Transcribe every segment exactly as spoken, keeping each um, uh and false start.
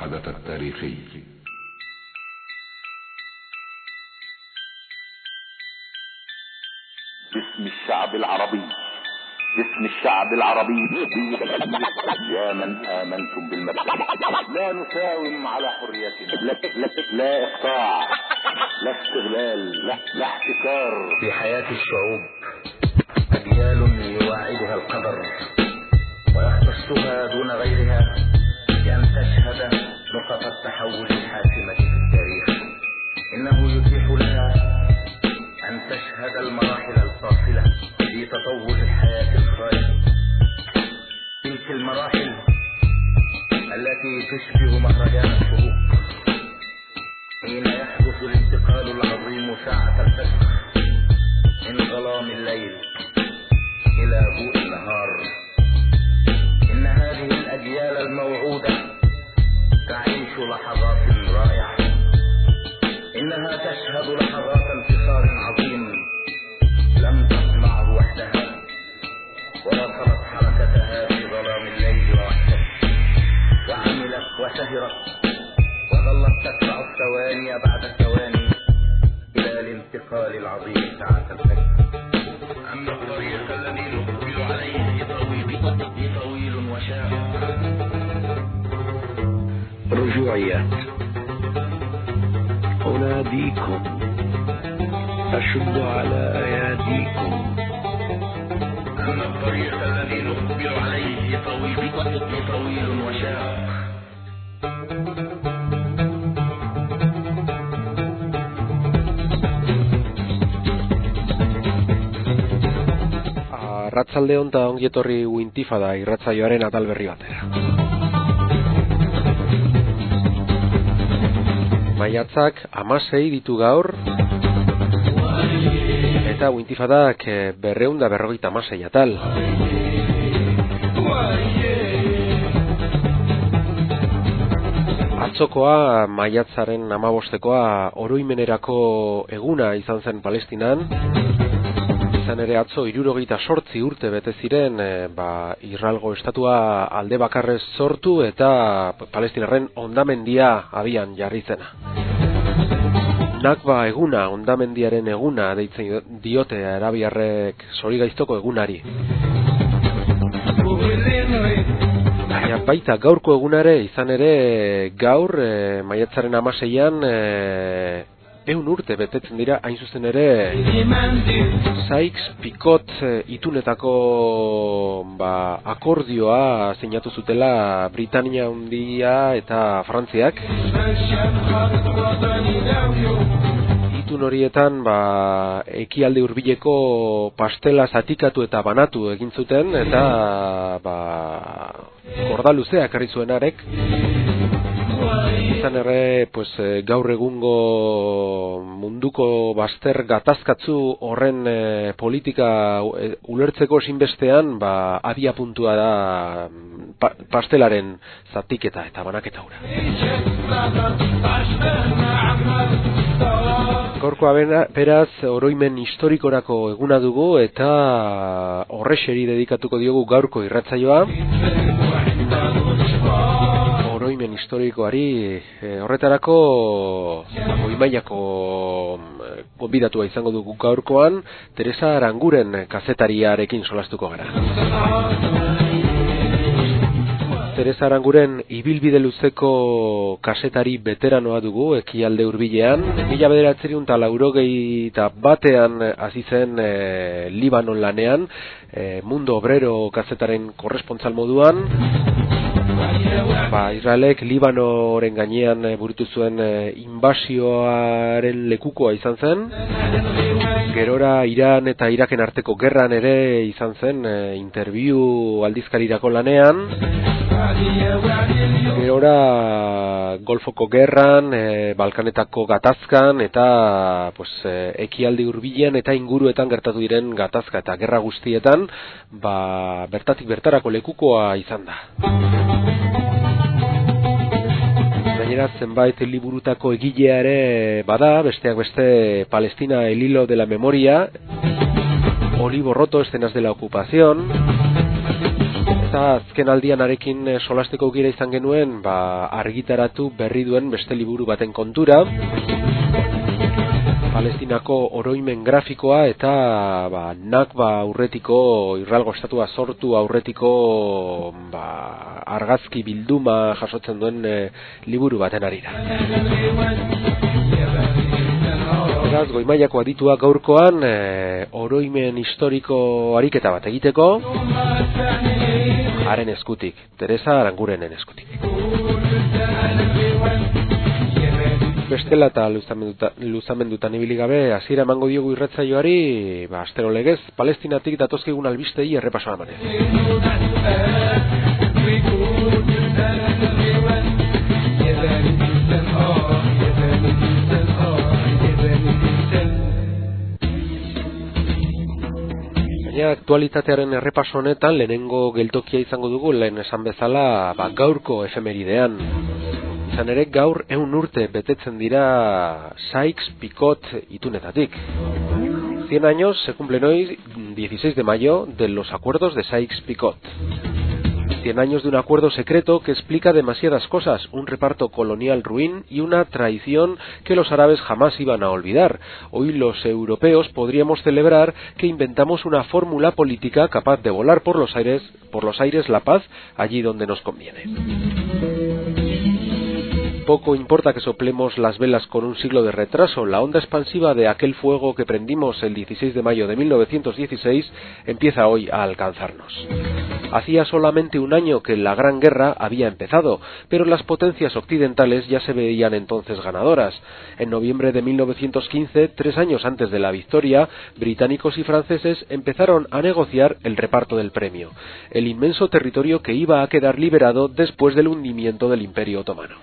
الحدث التاريخي. باسم الشعب العربي، باسم الشعب العربي، يا من آمنتم بالمبدأ، لا نساوم على حريتنا، لا, لا, لا إقطاع، لا استغلال، لا, لا احتكار. في حياة الشعوب أجيال يواعدها القدر ويختصها دون غيرها بأن تشهد نقط التحول الحاسمة في التاريخ. إنه يتيح لها أن تشهد المراحل الفاصلة في تطور الحياة الخالدة، تلك المراحل التي تشبه مهرجان الشروق، حين يحدث الانتقال العظيم ساعة الفجر من ظلام الليل إلى ضوء النهار. إن هذه الأجيال الموعودة تعيش لحظات رائعة، إنها تشهد لحظات انتصار عظيم لم تصنعه وحدها، واصلت حركتها في ظلام الليل وحدها، وعملت وسهرت وظلت تتبع الثواني بعد الثواني إلى الانتقال العظيم ساعة الفجر. أما الطريق الذي نقبل عليه طويل طويل وشاق. رجوعيات. أناديكم، أشد على أياديكم. أما الطريق الذي نقبل عليه طويل طويل وشاق. Arratsalde on eta ongi etorri Uintifada irratsaioaren atal berri batera. Maiatzak hamasei ditu gaur, eta Uintifadak berrehun eta berrogeita hamasei atal. Atzokoa maiatzaren hamabostekoa oroimenerako eguna izan zen Palestinan. Izan ere atzo hirurogeita zortzi urte bete ziren e, ba, Israelgo estatua alde bakarrez sortu eta Palestinarren hondamendia abian jarri zena. Nakba eguna, hondamendiaren eguna deitzen diote arabiarrek zorigaiztoko egunari. Baina baita gaurko egunare izan ere gaur e, maiatzaren hamaseian e, ehun urte betetzen dira hain zuzen ere Sykes-Picot itunetako ba, akordioa sinatu zutela Britania Handia eta Frantziak. Itun horietan ba, ekialde hurbileko pastela zatikatu eta banatu egin zuten eta ba, korda luzea ekarri zuen harek. Izan ere, pues, gaur egungo munduko bazter gatazkatzu horren e, politika e, ulertzeko ezinbestean ba, abia puntua da pa, pastelaren zatiketa eta banaketa hura. Gaurkoa beraz oroimen historikorako eguna dugu eta horrexeri dedikatuko diogu gaurko irratsaioa. Oroimen historikoari e, horretarako Goimailako gonbidatua izango dugu gaurkoan, Teresa Aranguren kazetariarekin solastuko gara. Teresa Aranguren ibilbide luzeko kazetari veteranoa dugu ekialde hurbilean. Mila bederatziehun eta laurogeita batean hasi zen e, Libanon lanean, e, Mundo Obrero kazetaren korrespontsal moduan. Ba, Israelek Libanoren gainean burutu zuen e, inbasioaren lekukoa izan zen. Gerora Iran eta Iraken arteko gerran ere izan zen e, interview aldizkarirako lanean. Gerora Golfoko gerran, e, Balkanetako gatazkan eta pues, e, ekialde hurbilean eta inguruetan gertatu diren gatazka eta gerra guztietan ba, bertatik bertarako lekukoa izan da. Gainera zenbait liburutako egilea ere bada, besteak beste Palestina el hilo de la memoria, Olivo roto, escenas de la ocupación, Eta azken aldian arekin solasteko aukera izan genuen, ba, argitaratu berri duen beste liburu baten kontura. Palestinako oroimen grafikoa eta ba, Nakba aurretiko, Israelgo estatua sortu aurretiko ba, argazki bilduma jasotzen duen e, liburu baten arira. Beraz, Goimaiako aditua gaurkoan e, oroimen historiko ariketa bat egiteko, haren eskutik, Teresa Arangurenen eskutik. Bestela eta luzamendutan ibili gabe, hasiera emango diogu irratsaioari, ba, astero legez, Palestinatik datozkigun albistei errepasoa emanez. Baina aktualitatearen errepaso honetan lehenengo geltokia izango dugu, lehen esan bezala, ba, gaurko efemeridean. Izan ere, gaur ehun urte betetzen dira Sykes-Picot itunetatik. cien años se cumplen hoy, dieciséis de mayo, de los acuerdos de Sykes-Picot. cien años de un acuerdo secreto que explica demasiadas cosas, un reparto colonial ruin y una traición que los árabes jamás iban a olvidar. Hoy los europeos podríamos celebrar que inventamos una fórmula política capaz de volar por los aires, por los aires la paz allí donde nos conviene. Poco importa que soplemos las velas con un siglo de retraso, la onda expansiva de aquel fuego que prendimos el dieciséis de mayo de mil novecientos dieciséis empieza hoy a alcanzarnos. Hacía solamente un año que la Gran Guerra había empezado, pero las potencias occidentales ya se veían entonces ganadoras. En noviembre de mil novecientos quince, tres años antes de la victoria, británicos y franceses empezaron a negociar el reparto del premio, el inmenso territorio que iba a quedar liberado después del hundimiento del Imperio Otomano.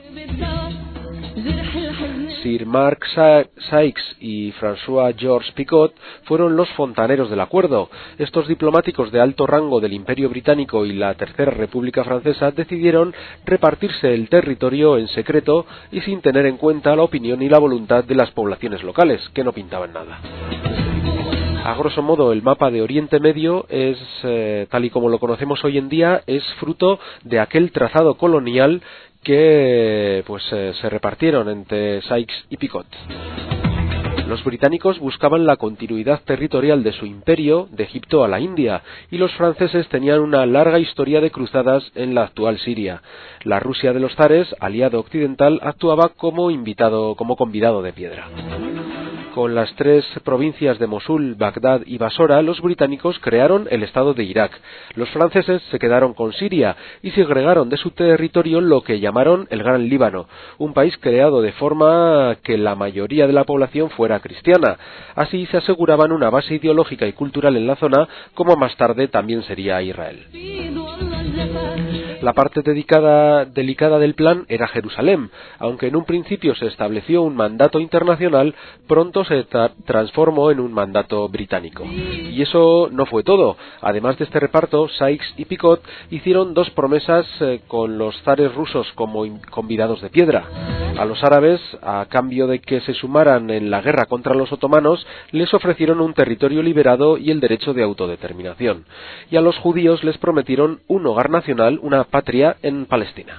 Sir Mark Sykes y François Georges Picot fueron los fontaneros del acuerdo. Estos diplomáticos de alto rango del Imperio Británico y la Tercera República Francesa decidieron repartirse el territorio en secreto y sin tener en cuenta la opinión y la voluntad de las poblaciones locales, que no pintaban nada. A grosso modo, el mapa de Oriente Medio es, eh, tal y como lo conocemos hoy en día, es fruto de aquel trazado colonial que pues eh, se repartieron entre Sykes y Picot. Los británicos buscaban la continuidad territorial de su imperio de Egipto a la India y los franceses tenían una larga historia de cruzadas en la actual Siria. La Rusia de los zares, aliado occidental, actuaba como invitado, como convidado de piedra. Con las tres provincias de Mosul, Bagdad y Basora, los británicos crearon el Estado de Irak. Los franceses se quedaron con Siria y segregaron de su territorio lo que llamaron el Gran Líbano, un país creado de forma que la mayoría de la población fuera cristiana. Así se aseguraban una base ideológica y cultural en la zona, como más tarde también sería Israel. La parte dedicada, delicada del plan era Jerusalén. Aunque en un principio se estableció un mandato internacional, pronto se tra- transformó en un mandato británico. Y eso no fue todo. Además de este reparto, Sykes y Picot hicieron dos promesas eh, con los zares rusos como convidados de piedra. A los árabes, a cambio de que se sumaran en la guerra contra los otomanos, les ofrecieron un territorio liberado y el derecho de autodeterminación. Y a los judíos les prometieron un hogar nacional, una patria en Palestina.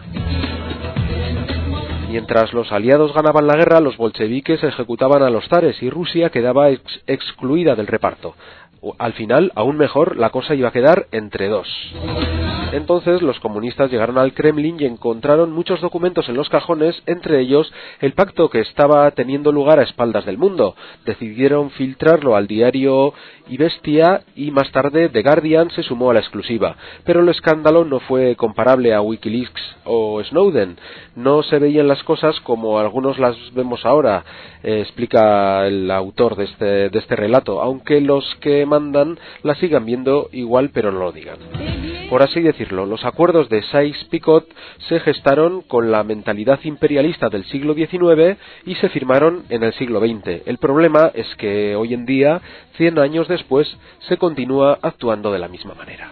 Mientras los aliados ganaban la guerra, los bolcheviques ejecutaban a los zares y Rusia quedaba ex- excluida del reparto. Al final, aún mejor, la cosa iba a quedar entre dos. Entonces los comunistas llegaron al Kremlin y encontraron muchos documentos en los cajones, entre ellos el pacto que estaba teniendo lugar a espaldas del mundo. Decidieron filtrarlo al diario Izvestia y más tarde The Guardian se sumó a la exclusiva. Pero el escándalo no fue comparable a Wikileaks o Snowden. No se veían las cosas como algunos las vemos ahora, eh, explica el autor de este, de este relato, aunque los que mandan la sigan viendo igual pero no lo digan. Por así decirlo, los acuerdos de Sykes-Picot se gestaron con la mentalidad imperialista del siglo diecinueve y se firmaron en el siglo veinte. El problema es que hoy en día, cien años después, se continúa actuando de la misma manera.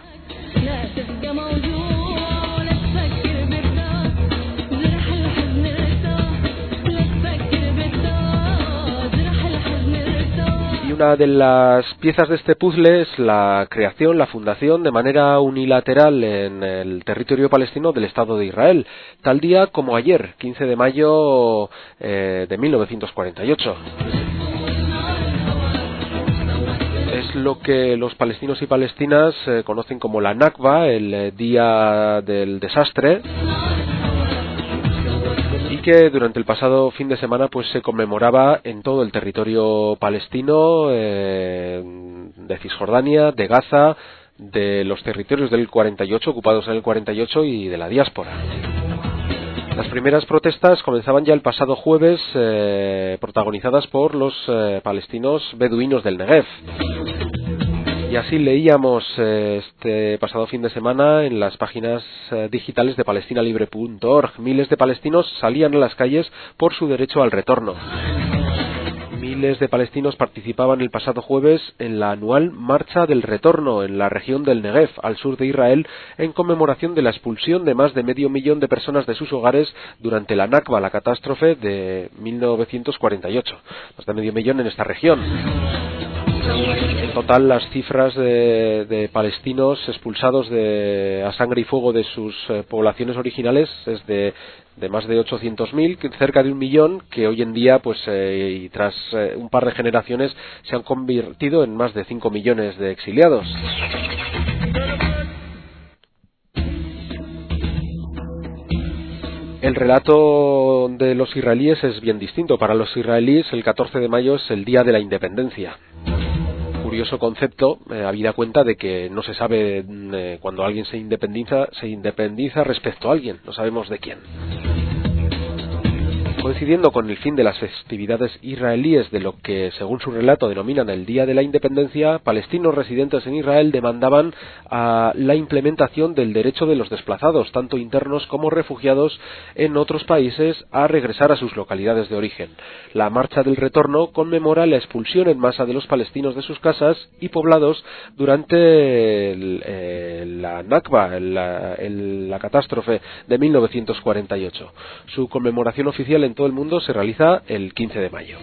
una de las piezas de este puzzle es la creación, la fundación de manera unilateral en el territorio palestino del Estado de Israel, tal día como ayer, quince de mayo eh, de mil novecientos cuarenta y ocho. Es lo que los palestinos y palestinas eh, conocen como la Nakba, el eh, día del desastre, y que durante el pasado fin de semana pues se conmemoraba en todo el territorio palestino, eh, de Cisjordania, de Gaza, de los territorios del cuarenta y ocho, ocupados en el cuarenta y ocho, y de la diáspora. Las primeras protestas comenzaban ya el pasado jueves, eh, protagonizadas por los eh, palestinos beduinos del Negev. Y así leíamos eh, este pasado fin de semana en las páginas eh, digitales de palestina libre punto org. Miles de palestinos salían a las calles por su derecho al retorno. Miles de palestinos participaban el pasado jueves en la anual Marcha del Retorno en la región del Negev, al sur de Israel, en conmemoración de la expulsión de más de medio millón de personas de sus hogares durante la Nakba, la catástrofe de mil novecientos cuarenta y ocho. Más de medio millón en esta región. En total, las cifras de, de palestinos expulsados de, a sangre y fuego de sus eh, poblaciones originales es de, de más de ochocientos mil, cerca de un millón, que hoy en día, pues eh, y tras eh, un par de generaciones, se han convertido en más de cinco millones de exiliados. El relato de los israelíes es bien distinto. Para los israelíes, el catorce de mayo es el día de la independencia. Curioso concepto, eh, habida cuenta de que no se sabe eh, cuando alguien se independiza, se independiza respecto a alguien, no sabemos de quién. Coincidiendo con el fin de las festividades israelíes de lo que, según su relato, denominan el Día de la Independencia, palestinos residentes en Israel demandaban a la implementación del derecho de los desplazados, tanto internos como refugiados en otros países, a regresar a sus localidades de origen. La Marcha del Retorno conmemora la expulsión en masa de los palestinos de sus casas y poblados durante el, eh, la Nakba, la, el, la catástrofe de mil novecientos cuarenta y ocho. Su conmemoración oficial en todo el mundo se realiza el quince de mayo.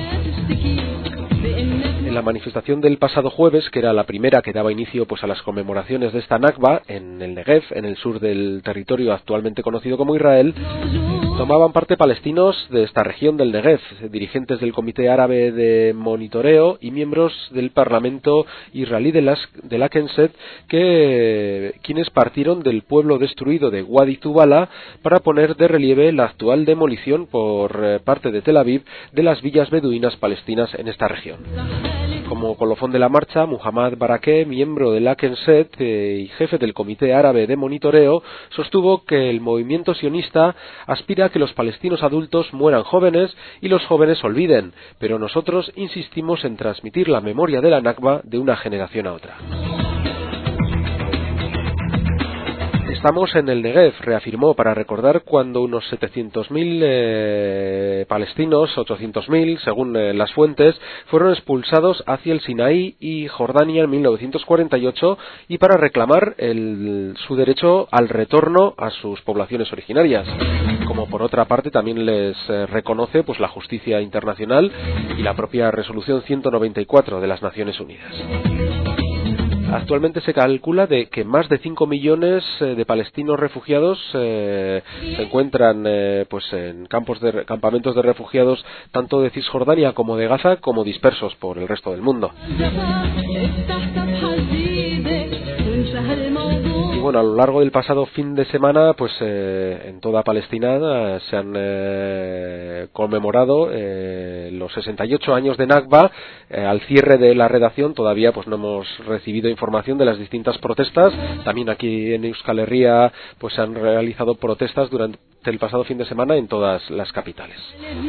En la manifestación del pasado jueves, que era la primera que daba inicio pues a las conmemoraciones de esta Nakba en el Negev, en el sur del territorio actualmente conocido como Israel, tomaban parte palestinos de esta región del Negev, dirigentes del Comité Árabe de Monitoreo y miembros del Parlamento israelí de, las, de la Knesset, que quienes partieron del pueblo destruido de Wadi Zubala para poner de relieve la actual demolición por eh, parte de Tel Aviv de las villas beduinas palestinas en esta región. Como colofón de la marcha, Muhammad Barakeh, miembro de la Knesset eh, y jefe del Comité Árabe de Monitoreo, sostuvo que el movimiento sionista aspira a que los palestinos adultos mueran jóvenes y los jóvenes olviden, pero nosotros insistimos en transmitir la memoria de la Nakba de una generación a otra. Estamos en el Negev, reafirmó, para recordar cuando unos setecientos mil eh, palestinos, ochocientos mil, según eh, las fuentes, fueron expulsados hacia el Sinaí y Jordania en mil novecientos cuarenta y ocho, y para reclamar el, su derecho al retorno a sus poblaciones originarias. Como por otra parte también les eh, reconoce pues la justicia internacional y la propia resolución ciento noventa y cuatro de las Naciones Unidas. Actualmente se calcula de que más de cinco millones de palestinos refugiados eh, se encuentran eh, pues en campos de, campamentos de refugiados tanto de Cisjordania como de Gaza, como dispersos por el resto del mundo. Y bueno, a lo largo del pasado fin de semana, pues eh, en toda Palestina eh, se han eh, conmemorado eh, los sesenta y ocho años de Nakba. Eh, al cierre de la redacción todavía pues no hemos recibido información de las distintas protestas. También aquí en Euskal Herria pues se han realizado protestas durante el pasado fin de semana en todas las capitales.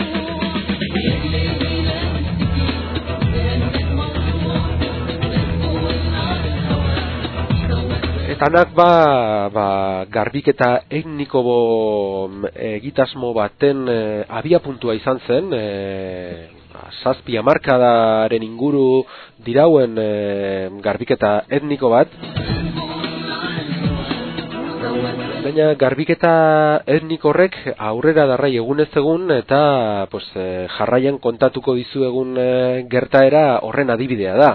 Eta Nakba ba, garbiketa etniko bo, egitasmo baten e, abiapuntua izan zen, e, zazpi hamarkadaren inguru dirauen e, garbiketa etniko bat. Baina garbiketa etniko horrek aurrera darrai egunez egun eta pues, eh, jarraian kontatuko dizuegun eh, gertaera horren adibidea da.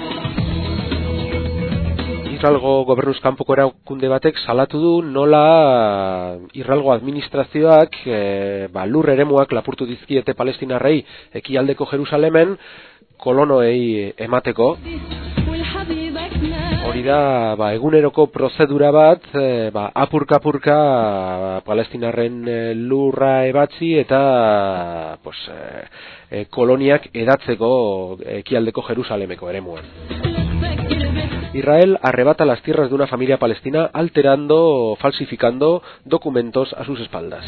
Israelgo gobernuz kanpoko erakunde batek salatu du nola Israelgo administrazioak e, ba, lur eremuak lapurtu dizkiete palestinarrei ekialdeko Jerusalemen kolonoei emateko. Hori da ba, eguneroko prozedura bat e, ba, apurka-apurka palestinarren e, lurra ebatzi eta pues, e, e, koloniak edatzeko ekialdeko Jerusalemeko eremuan. Israel arrebata las tierras de una familia palestina alterando, falsificando documentos a sus espaldas.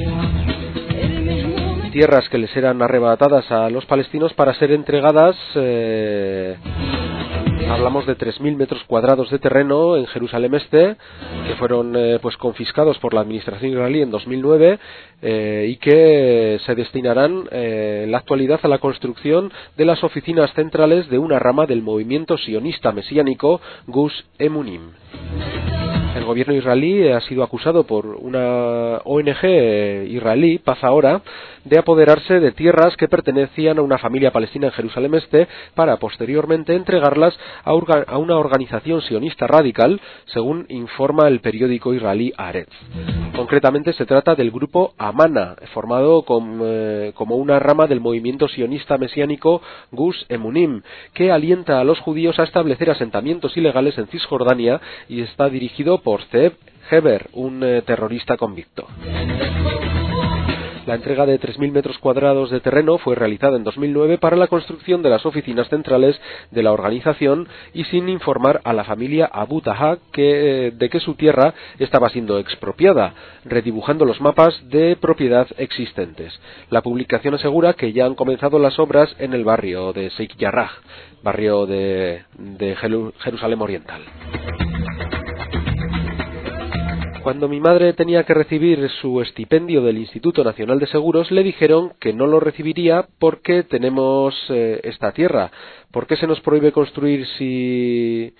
Tierras que les eran arrebatadas a los palestinos para ser entregadas, eh, hablamos de tres mil metros cuadrados de terreno en Jerusalén Este, que fueron eh, pues confiscados por la administración israelí en dos mil nueve eh, y que se destinarán eh, en la actualidad a la construcción de las oficinas centrales de una rama del movimiento sionista mesiánico Gus Emunim. El gobierno israelí ha sido acusado por una O N G israelí, Paz Ahora, de apoderarse de tierras que pertenecían a una familia palestina en Jerusalén Este para posteriormente entregarlas a, orga, a una organización sionista radical, según informa el periódico israelí Haaretz. Concretamente se trata del grupo Amana, formado con, eh, como una rama del movimiento sionista mesiánico Gus Emunim, que alienta a los judíos a establecer asentamientos ilegales en Cisjordania y está dirigido por Zeev Heber, un eh, terrorista convicto. La entrega de tres mil metros cuadrados de terreno fue realizada en dos mil nueve para la construcción de las oficinas centrales de la organización y sin informar a la familia Abu Taha que, de que su tierra estaba siendo expropiada, redibujando los mapas de propiedad existentes. La publicación asegura que ya han comenzado las obras en el barrio de Sheikh Jarrah, barrio de, de Jerusalén Oriental. Cuando mi madre tenía que recibir su estipendio del Instituto Nacional de Seguros, le dijeron que no lo recibiría porque tenemos eh, esta tierra. ¿Por qué se nos prohíbe construir si,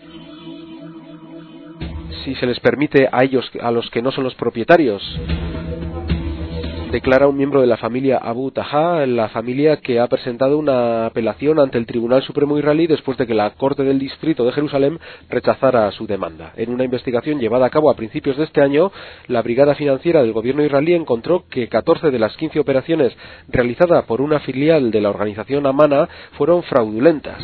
si se les permite a ellos, a los que no son los propietarios? Declara un miembro de la familia Abu Taha, la familia que ha presentado una apelación ante el Tribunal Supremo israelí después de que la Corte del Distrito de Jerusalén rechazara su demanda. En una investigación llevada a cabo a principios de este año, la Brigada Financiera del gobierno israelí encontró que catorce de las quince operaciones realizadas por una filial de la organización Amana fueron fraudulentas.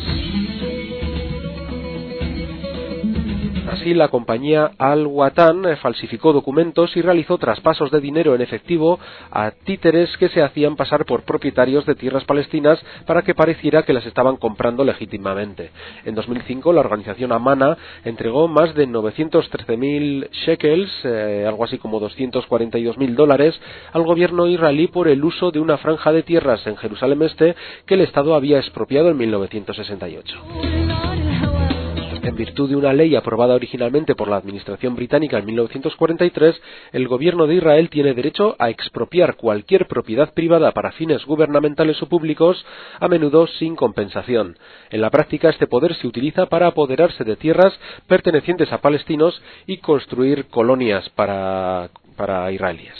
Así, la compañía Al-Watan falsificó documentos y realizó traspasos de dinero en efectivo a títeres que se hacían pasar por propietarios de tierras palestinas para que pareciera que las estaban comprando legítimamente. En dos mil cinco, la organización Amana entregó más de novecientos trece mil shekels, eh, algo así como doscientos cuarenta y dos mil dólares, al gobierno israelí por el uso de una franja de tierras en Jerusalén Este que el Estado había expropiado en mil novecientos sesenta y ocho. En virtud de una ley aprobada originalmente por la administración británica en mil novecientos cuarenta y tres, el gobierno de Israel tiene derecho a expropiar cualquier propiedad privada para fines gubernamentales o públicos, a menudo sin compensación. En la práctica, este poder se utiliza para apoderarse de tierras pertenecientes a palestinos y construir colonias para, para israelíes.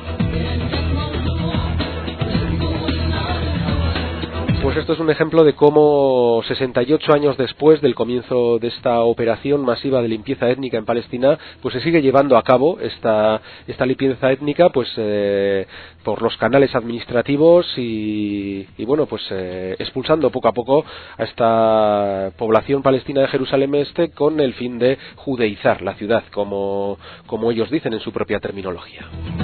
Pues esto es un ejemplo de cómo sesenta y ocho años después del comienzo de esta operación masiva de limpieza étnica en Palestina, pues se sigue llevando a cabo esta, esta limpieza étnica pues eh, por los canales administrativos y, y bueno, pues eh, expulsando poco a poco a esta población palestina de Jerusalén Este con el fin de judeizar la ciudad, como, como ellos dicen en su propia terminología.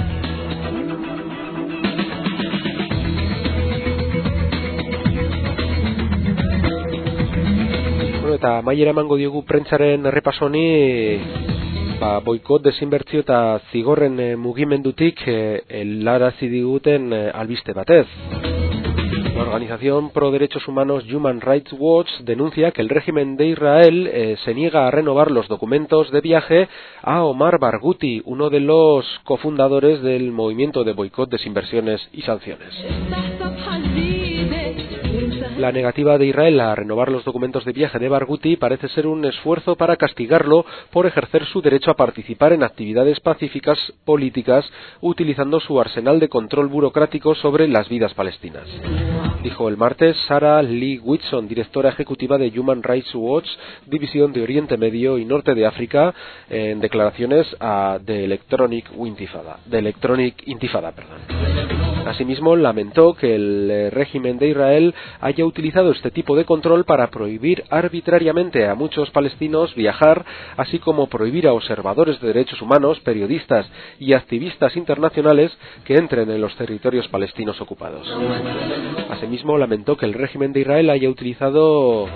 Eta maiera emango diogu prentsaren errepaso honi ba, boikot, desinbertsio eta zigorren e, mugimendutik e, helarazi diguten e, albiste batez. La organización pro derechos humanos Human Rights Watch denuncia que el régimen de Israel eh, se niega a renovar los documentos de viaje a Omar Barghouti, uno de los cofundadores del movimiento de boicot, desinversiones y sanciones. La negativa de Israel a renovar los documentos de viaje de Barghouti parece ser un esfuerzo para castigarlo por ejercer su derecho a participar en actividades pacíficas políticas utilizando su arsenal de control burocrático sobre las vidas palestinas. Dijo el martes Sarah Lee Whitson, directora ejecutiva de Human Rights Watch, División de Oriente Medio y Norte de África, en declaraciones a The Electronic Intifada. The Electronic Intifada, perdón. Asimismo, lamentó que el régimen de Israel haya utilizado este tipo de control para prohibir arbitrariamente a muchos palestinos viajar, así como prohibir a observadores de derechos humanos, periodistas y activistas internacionales que entren en los territorios palestinos ocupados. Asimismo, lamentó que el régimen de Israel haya utilizado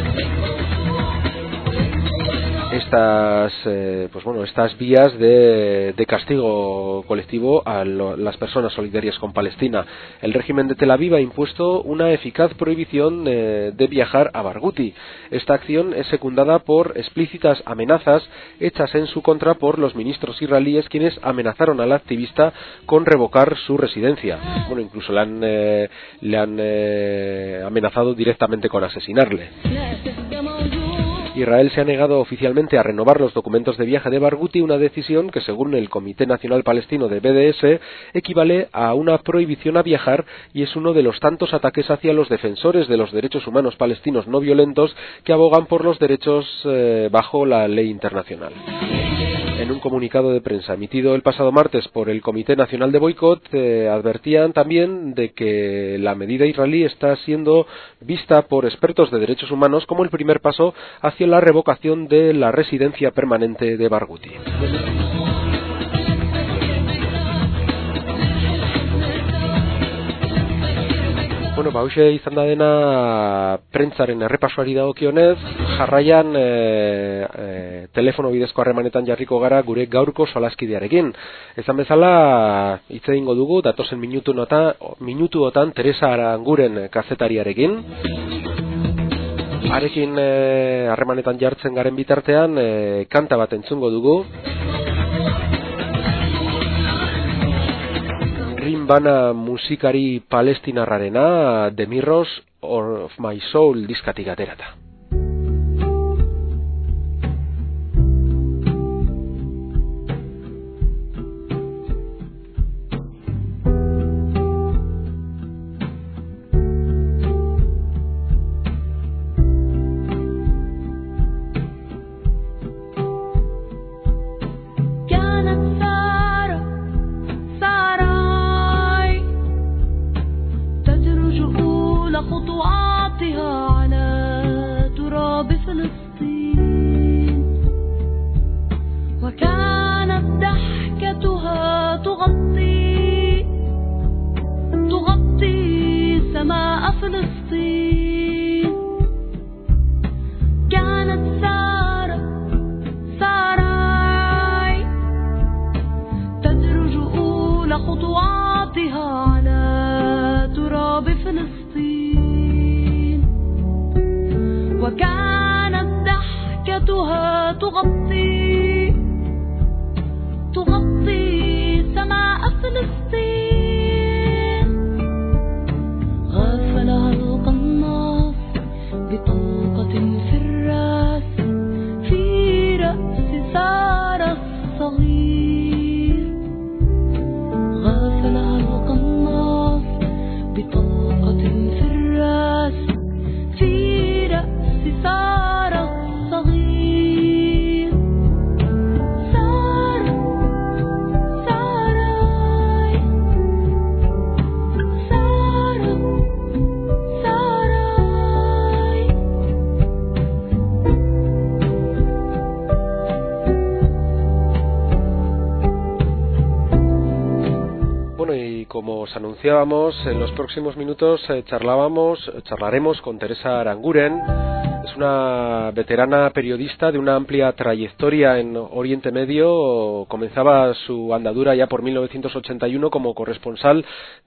estas eh, pues bueno estas vías de, de castigo colectivo a lo, las personas solidarias con Palestina. El régimen de Tel Aviv ha impuesto una eficaz prohibición eh, de viajar a Barghouti. Esta acción es secundada por explícitas amenazas hechas en su contra por los ministros israelíes, quienes amenazaron al activista con revocar su residencia. Bueno, incluso le han, eh, le han eh, amenazado directamente con asesinarle. Israel se ha negado oficialmente a renovar los documentos de viaje de Barghouti, una decisión que, según el Comité Nacional Palestino de B D S, equivale a una prohibición a viajar y es uno de los tantos ataques hacia los defensores de los derechos humanos palestinos no violentos que abogan por los derechos eh, bajo la ley internacional. En un comunicado de prensa emitido el pasado martes por el Comité Nacional de Boicot, eh, advertían también de que la medida israelí está siendo vista por expertos de derechos humanos como el primer paso hacia la revocación de la residencia permanente de Barghouti. Bueno, ba, hauxe izan da dena prentzaren errepasoari dagokionez, jarraian e, e, telefono bidezko harremanetan jarriko gara gure gaurko solaskidearekin. Ezan bezala, hitz egingo dugu datozen minutuotan, minutuotan Teresa Aranguren kazetariarekin. Harekin e, harremanetan jartzen garen bitartean, e, kanta bat entzungo dugu. Rimbana musikari palestinarrarena, The Mirrors of My Soul diskatik aterata. Como os anunciábamos, en los próximos minutos eh, charlábamos, charlaremos con Teresa Aranguren, Es una veterana periodista de una amplia trayectoria en Oriente Medio. Comenzaba su andadura ya por mil novecientos ochenta y uno como corresponsal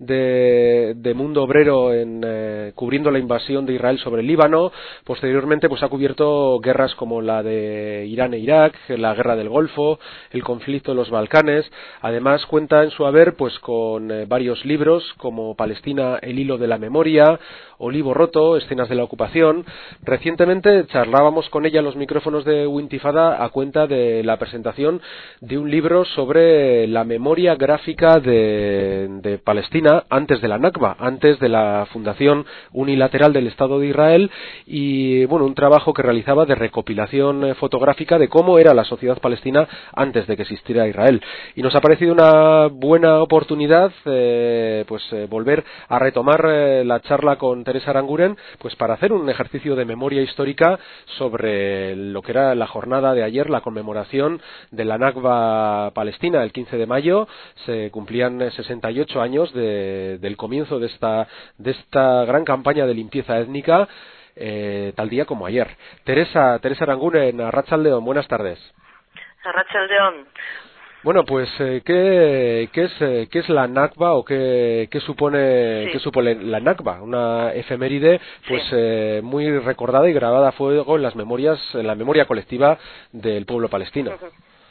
de, de Mundo Obrero en, eh, cubriendo la invasión de Israel sobre el Líbano. Posteriormente pues ha cubierto guerras como la de Irán e Irak, la guerra del Golfo, el conflicto de los Balcanes. Además cuenta en su haber pues con eh, varios libros como Palestina, el hilo de la memoria, Olivo roto, escenas de la ocupación. Recientemente charlábamos con ella en los micrófonos de Wintifada a cuenta de la presentación de un libro sobre la memoria gráfica de, de Palestina antes de la Nakba, antes de la fundación unilateral del Estado de Israel, y bueno, un trabajo que realizaba de recopilación eh, fotográfica de cómo era la sociedad palestina antes de que existiera Israel. Y nos ha parecido una buena oportunidad eh, pues eh, volver a retomar eh, la charla con Teresa Aranguren, pues para hacer un ejercicio de memoria histórica sobre lo que era la jornada de ayer, la conmemoración de la Nakba palestina. El quince de mayo se cumplían sesenta y ocho años de, del comienzo de esta, de esta gran campaña de limpieza étnica, eh, tal día como ayer. Teresa, Teresa Aranguren, Arratsaldeon, buenas tardes. Arratsaldeon. Bueno, pues eh, ¿qué, qué, es, eh, ¿qué es la Nakba o qué, qué supone, sí. qué supone la Nakba? Una efeméride pues sí. eh, muy recordada y grabada a fuego en las memorias, en la memoria colectiva del pueblo palestino. Uh-huh.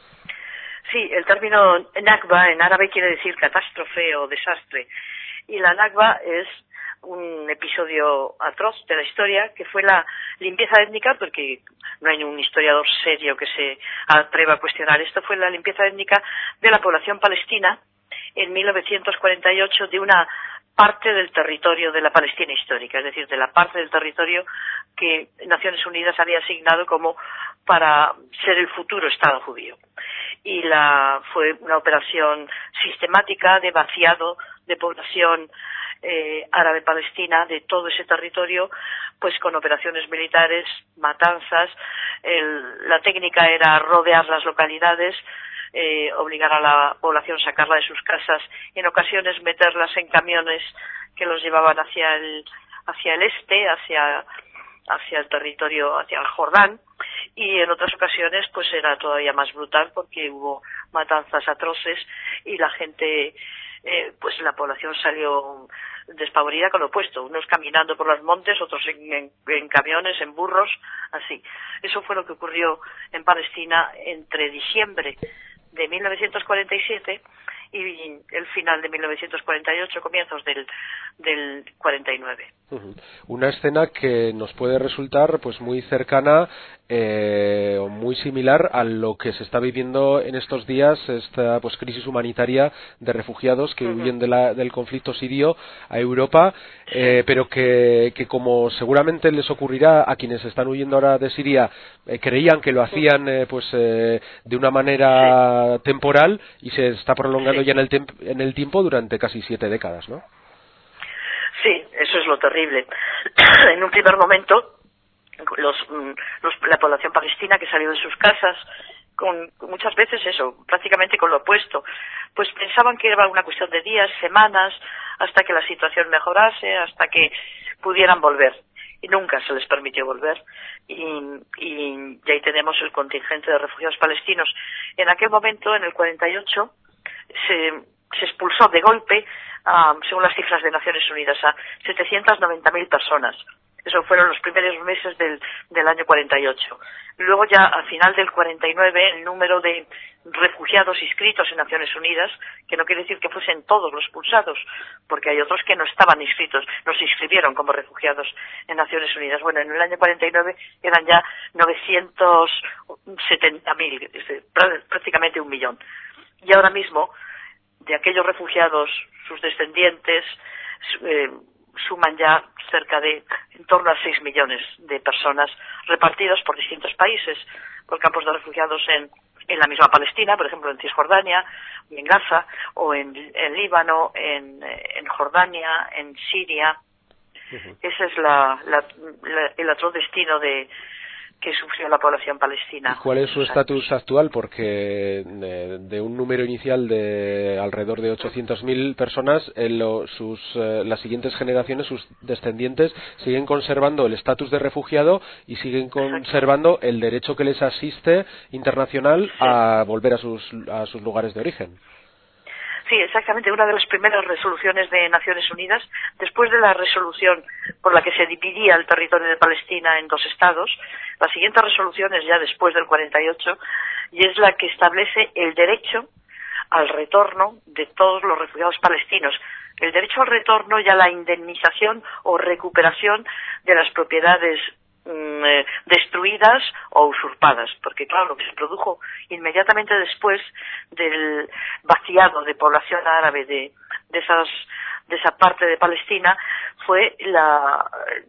Sí, el término Nakba en árabe quiere decir catástrofe o desastre, y la Nakba es un episodio atroz de la historia que fue la limpieza étnica, porque no hay un historiador serio que se atreva a cuestionar esto. Fue la limpieza étnica de la población palestina en mil novecientos cuarenta y ocho de una parte del territorio de la Palestina histórica, es decir, de la parte del territorio que Naciones Unidas había asignado como para ser el futuro Estado judío. Y la fue una operación sistemática de vaciado de población Eh, árabe-palestina de todo ese territorio, pues con operaciones militares, matanzas. El, la técnica era rodear las localidades, eh, obligar a la población a sacarla de sus casas, en ocasiones meterlas en camiones que los llevaban hacia el hacia el este, hacia hacia el territorio, hacia el Jordán, y en otras ocasiones pues era todavía más brutal porque hubo matanzas atroces y la gente, eh, pues la población salió despavorida con lo opuesto, unos caminando por los montes, otros en, en, en camiones, en burros, así. Eso fue lo que ocurrió en Palestina entre diciembre de mil novecientos cuarenta y siete y el final de mil novecientos cuarenta y ocho, comienzos del, del cuarenta y nueve. Uh-huh. Una escena que nos puede resultar pues muy cercana eh, o muy similar a lo que se está viviendo en estos días, esta pues crisis humanitaria de refugiados que uh-huh. huyen de la, del conflicto sirio a Europa, eh, pero que, que como seguramente les ocurrirá a quienes están huyendo ahora de Siria, eh, creían que lo hacían eh, pues eh, de una manera sí. temporal y se está prolongando sí. ya en el, tem- en el tiempo durante casi siete décadas, ¿no? Sí, eso es lo terrible. En un primer momento, los, los, la población palestina que salió de sus casas, con muchas veces eso, prácticamente con lo opuesto, pues pensaban que era una cuestión de días, semanas, hasta que la situación mejorase, hasta que pudieran volver. Y nunca se les permitió volver. Y, y, y ahí tenemos el contingente de refugiados palestinos. En aquel momento, en el cuarenta y ocho, se, se expulsó de golpe, Um, según las cifras de Naciones Unidas, a setecientas noventa mil personas. Eso fueron los primeros meses del, del año cuarenta y ocho. Luego ya al final del cuarenta y nueve el número de refugiados inscritos en Naciones Unidas, que no quiere decir que fuesen todos los expulsados, porque hay otros que no estaban inscritos, no se inscribieron como refugiados en Naciones Unidas. Bueno, en el año cuarenta y nueve eran ya novecientos setenta mil, es decir, prácticamente un millón. Y ahora mismo, de aquellos refugiados, sus descendientes eh, suman ya cerca de en torno a seis millones de personas repartidas por distintos países, por campos de refugiados en, en la misma Palestina, por ejemplo en Cisjordania, en Gaza, o en, en Líbano, en, en Jordania, en Siria. Uh-huh. Ese es la, la, la, el atroz destino de que sufrió la población palestina. ¿Y cuál es su estatus actual? Porque de, de un número inicial de alrededor de ochocientas mil personas, en lo, sus, eh, las siguientes generaciones, sus descendientes, siguen conservando el estatus de refugiado y siguen conservando el derecho que les asiste internacional sí. a volver a sus, a sus lugares de origen. Sí, exactamente. Una de las primeras resoluciones de Naciones Unidas, después de la resolución por la que se dividía el territorio de Palestina en dos estados, la siguiente resolución es ya después del cuarenta y ocho, y es la que establece el derecho al retorno de todos los refugiados palestinos. El derecho al retorno y a la indemnización o recuperación de las propiedades eh, destruidas o usurpadas, porque claro, lo que se produjo inmediatamente después del vaciado de población árabe de, de esas de esa parte de Palestina fue la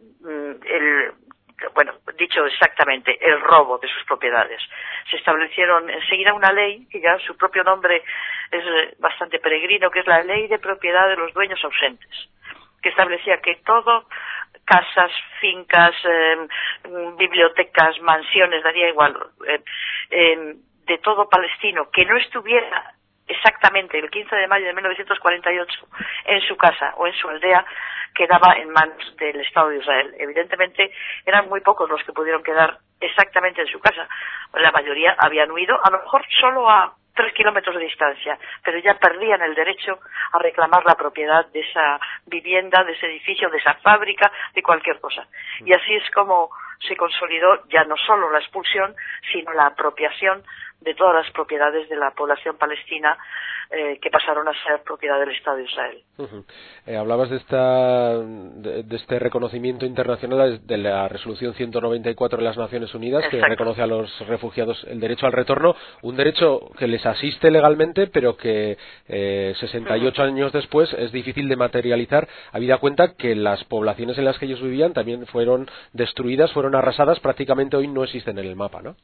el bueno, dicho exactamente, el robo de sus propiedades. Se establecieron enseguida una ley, que ya su propio nombre es bastante peregrino, que es la Ley de Propiedad de los Dueños Ausentes, que establecía que todo, casas, fincas, eh, bibliotecas, mansiones, daría igual, eh, eh, de todo palestino que no estuviera exactamente el quince de mayo de mil novecientos cuarenta y ocho en su casa o en su aldea, quedaba en manos del Estado de Israel. Evidentemente eran muy pocos los que pudieron quedar exactamente en su casa. La mayoría habían huido, a lo mejor solo a tres kilómetros de distancia, pero ya perdían el derecho a reclamar la propiedad de esa vivienda, de ese edificio, de esa fábrica, de cualquier cosa. Y así es como se consolidó ya no solo la expulsión, sino la apropiación de todas las propiedades de la población palestina eh, que pasaron a ser propiedad del Estado de Israel. Uh-huh. Eh, hablabas de, esta, de, de este reconocimiento internacional de la resolución ciento noventa y cuatro de las Naciones Unidas. Exacto. Que reconoce a los refugiados el derecho al retorno, un derecho que les asiste legalmente, pero que eh, sesenta y ocho uh-huh. años después es difícil de materializar, habida cuenta que las poblaciones en las que ellos vivían también fueron destruidas, fueron arrasadas, prácticamente hoy no existen en el mapa, ¿no?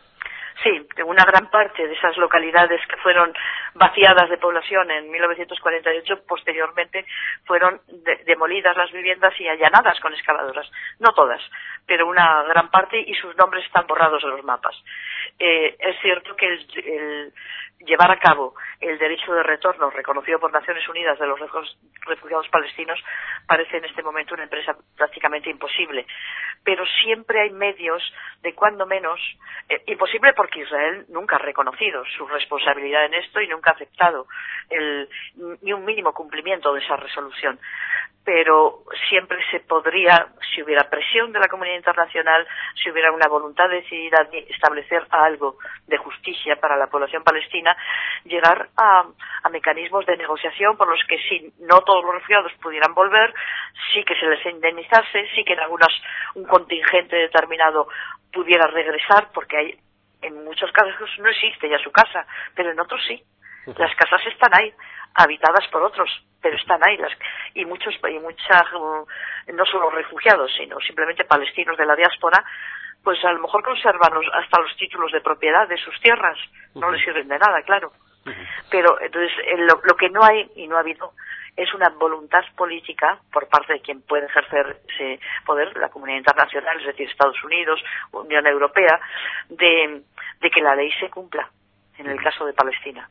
Sí, una gran parte de esas localidades que fueron vaciadas de población en mil novecientos cuarenta y ocho, posteriormente fueron de, demolidas las viviendas y allanadas con excavadoras. No todas, pero una gran parte, y sus nombres están borrados de los mapas. Eh, es cierto que el, el llevar a cabo el derecho de retorno reconocido por Naciones Unidas de los refugiados palestinos parece en este momento una empresa prácticamente imposible, pero siempre hay medios de cuando menos, eh, imposible porque Israel nunca ha reconocido su responsabilidad en esto y nunca ha aceptado el, ni un mínimo cumplimiento de esa resolución, pero siempre se podría, si hubiera presión de la comunidad internacional, si hubiera una voluntad decidida de establecer algo de justicia para la población palestina, llegar a, a mecanismos de negociación por los que si no todos los refugiados pudieran volver, sí que se les indemnizase, sí que en algunas un contingente determinado pudiera regresar, porque hay, en muchos casos no existe ya su casa, pero en otros sí. Las casas están ahí, habitadas por otros, pero están ahí, las, y muchos, y muchas, no solo refugiados, sino simplemente palestinos de la diáspora, pues a lo mejor conservan los, hasta los títulos de propiedad de sus tierras, no uh-huh. les sirven de nada, claro. Uh-huh. Pero entonces lo, lo que no hay y no ha habido es una voluntad política por parte de quien puede ejercer ese poder, la comunidad internacional, es decir, Estados Unidos, Unión Europea, de, de que la ley se cumpla en el caso de Palestina.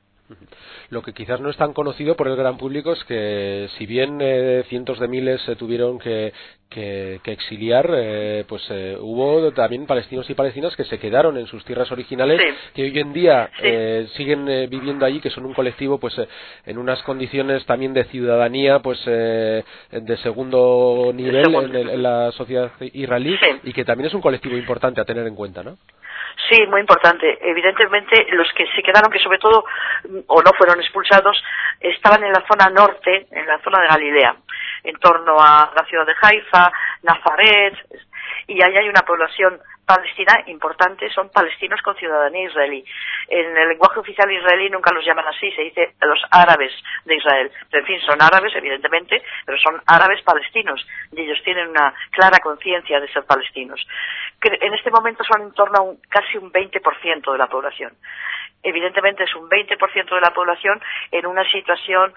Lo que quizás no es tan conocido por el gran público es que, si bien eh, cientos de miles se tuvieron que, que, que exiliar, eh, pues eh, hubo también palestinos y palestinas que se quedaron en sus tierras originales, sí. que hoy en día sí. eh, siguen eh, viviendo allí, que son un colectivo pues eh, en unas condiciones también de ciudadanía pues eh, de segundo nivel segundo. En, el, en la sociedad israelí, sí. y que también es un colectivo importante a tener en cuenta, ¿no? Sí, muy importante. Evidentemente, los que se quedaron, que sobre todo, o no fueron expulsados, estaban en la zona norte, en la zona de Galilea, en torno a la ciudad de Haifa, Nazaret, y ahí hay una población palestina importante, son palestinos con ciudadanía israelí. En el lenguaje oficial israelí nunca los llaman así, se dice los árabes de Israel. Pero, en fin, son árabes, evidentemente, pero son árabes palestinos, y ellos tienen una clara conciencia de ser palestinos. Que en este momento son en torno a un, casi un veinte por ciento de la población. Evidentemente es un veinte por ciento de la población en una situación